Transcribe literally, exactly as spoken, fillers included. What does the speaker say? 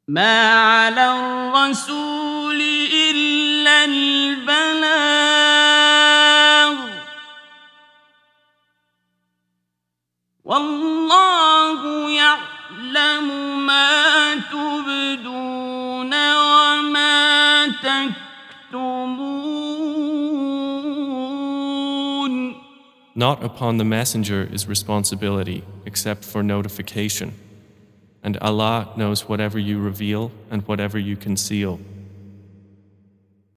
ما على الرسول إلا البلاغ والله يعلم ما تبدون وما تكتمون. Not upon the messenger is responsibility except for notification, and Allah knows whatever you reveal and whatever you conceal.